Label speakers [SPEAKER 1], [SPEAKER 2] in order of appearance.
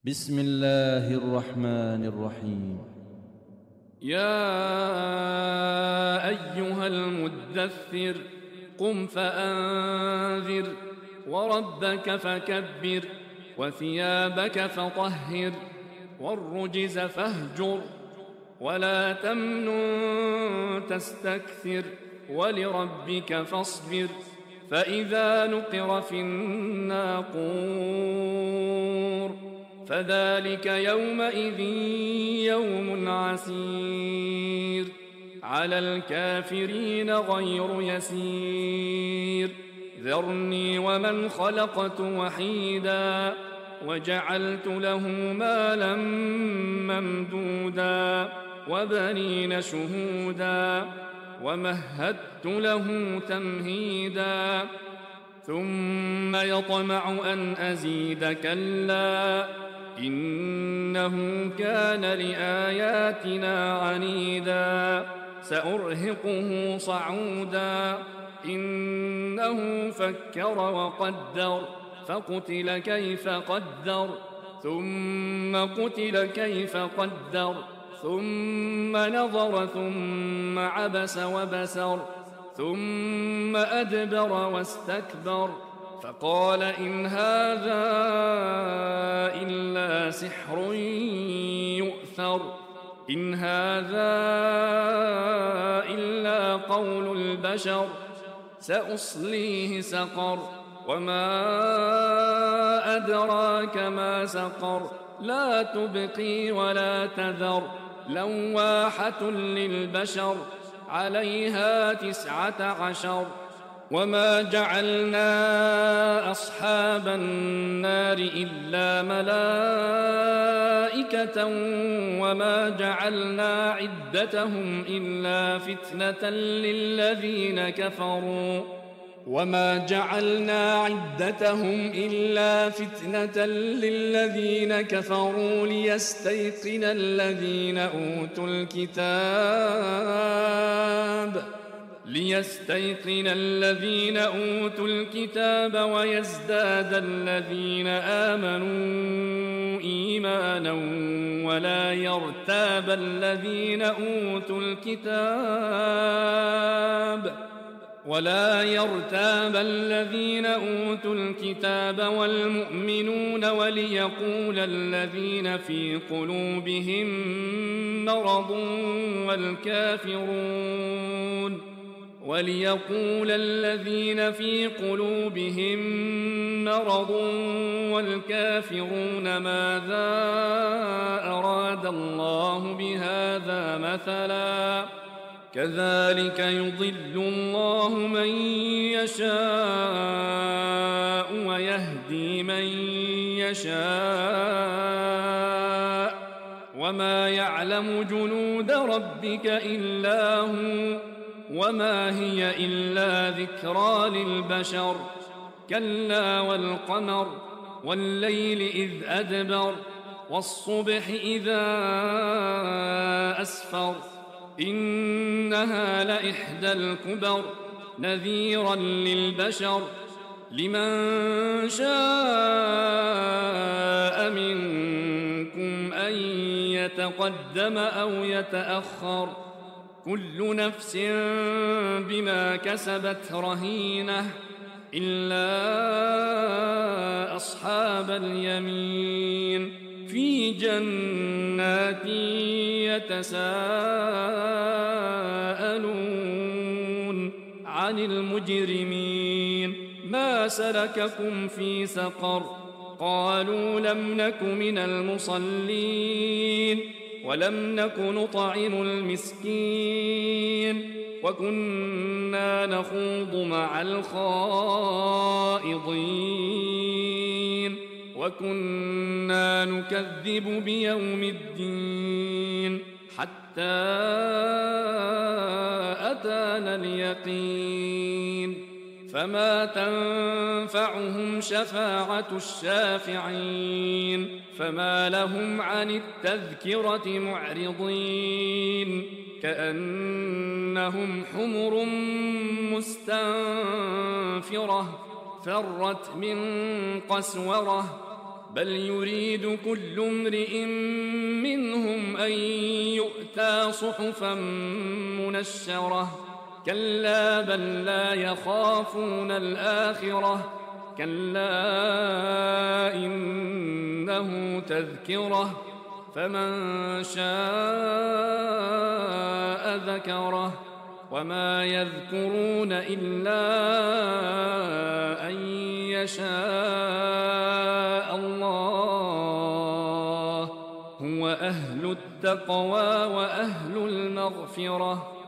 [SPEAKER 1] بسم الله الرحمن الرحيم.
[SPEAKER 2] يا أيها المدثر قم فأنذر وربك فكبر وثيابك فطهر والرجز فاهجر ولا تمنن تستكثر ولربك فاصبر فإذا نقر في الناقور فذلك يومئذ يوم عسير على الكافرين غير يسير ذرني ومن خلقت وحيدا وجعلت له مالا ممدودا وبنين شهودا ومهدت له تمهيدا ثم يطمع أن أزيد كلا إنه كان لآياتنا عنيدا سأرهقه صعودا إنه فكر وقدر فقتل كيف قدر ثم قتل كيف قدر ثم نظر ثم عبس وبسر ثم أدبر واستكبر فقال إن هذا إلا سحر يؤثر إن هذا إلا قول البشر سأصليه سقر وما أدراك ما سقر لا تبقي ولا تذر لواحة للبشر عليها 19 وما جعلنا أصحاب النار إلا ملائكة وما جعلنا عدتهم إلا فتنة للذين كفروا ليستيقن الذين أوتوا الكتاب ويزداد الذين آمنوا إيمانا ولا يرتاب الذين أوتوا الكتاب والمؤمنون وليقول الذين في قلوبهم مرض والكافرون ماذا أراد الله بهذا مثلا كذلك يضل الله من يشاء ويهدي من يشاء وما يعلم جنود ربك إلا هو وما هي إلا ذكرى للبشر كلا والقمر والليل إذ أدبر والصبح إذا أسفر إنها لإحدى الكبر نذيرا للبشر لمن شاء منكم أن يتقدم أو يتأخر كل نفس بما كسبت رهينة إلا أصحاب اليمين في جنات يتساءلون عن المجرمين ما سلككم في سقر قالوا لم نك من المصلين ولم نك نطعم المسكين وكنا نخوض مع الخائضين وكنا نكذب بيوم الدين حتى أتانا اليقين فما تنفعهم شفاعة الشافعين فما لهم عن التذكرة معرضين كأنهم حمر مستنفرة فرت من قسورة بل يريد كل امرئ منهم أن يؤتى صحفا منشرة كلا بل لا يخافون الآخرة كلا إنه تذكرة فمن شاء ذكره وما يذكرون إلا أن يشاء الله هو أهل التقوى وأهل المغفرة